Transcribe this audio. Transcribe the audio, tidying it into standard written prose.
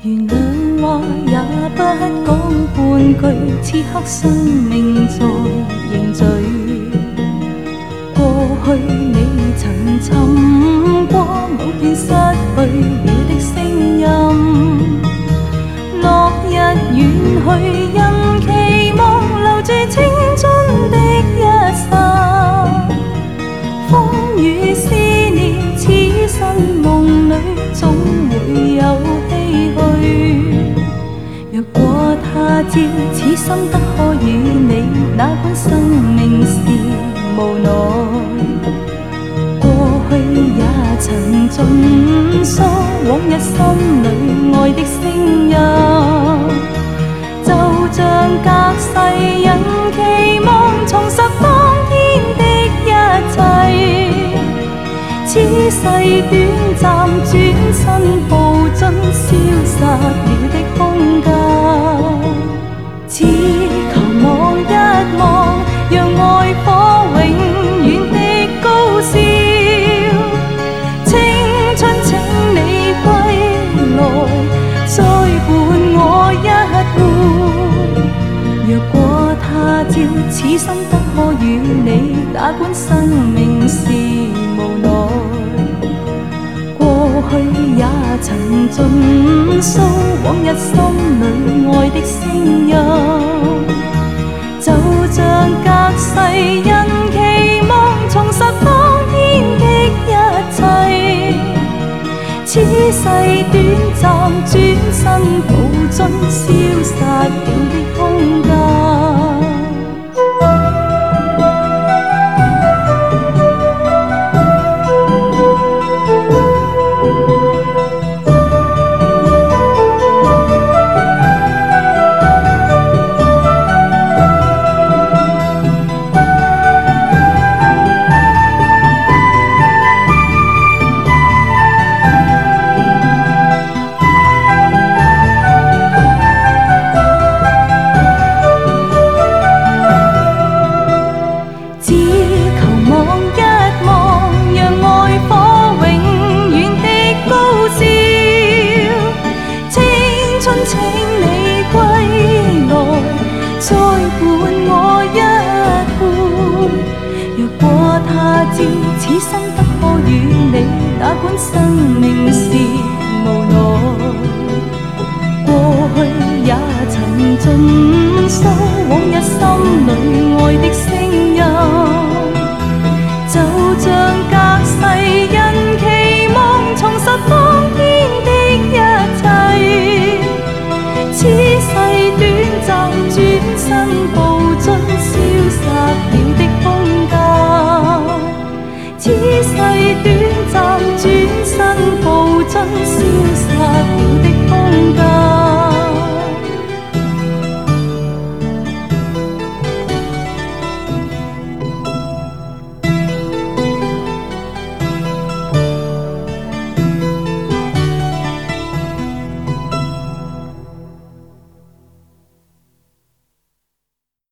原谅话也不讲半句，此刻生命在凝聚。过去你曾寻过某段失去了的声音，落日远去，因期望留住青春的一刹。风雨思念，此生梦里总会有唏嘘。若果他朝此心得可與你，哪管生命是無奈。過去也曾盡訴往日心裏愛的聲音，就像隔世人期望重拾當天的一切。此世短暫，轉身步進消失了的空間。只求望一望，讓愛火永遠的高燒。青春請你歸來，再伴我一回。若果他朝此心得可與你，哪管生命是無奈。過去也曾盡訴往日心裏愛的聲音，就像隔世人期望重拾當天的一切。此世短暫，轉身步進消失了的空間。請你歸來，再伴我一回。若果他朝此心得可與你，哪管生命是無奈。過去也曾盡訴往日心裏愛的聲音，就像隔世人期望重拾當天的一切。此世短暫，轉身步進消失了的空間。此世短暫，轉身步進消失了的空間。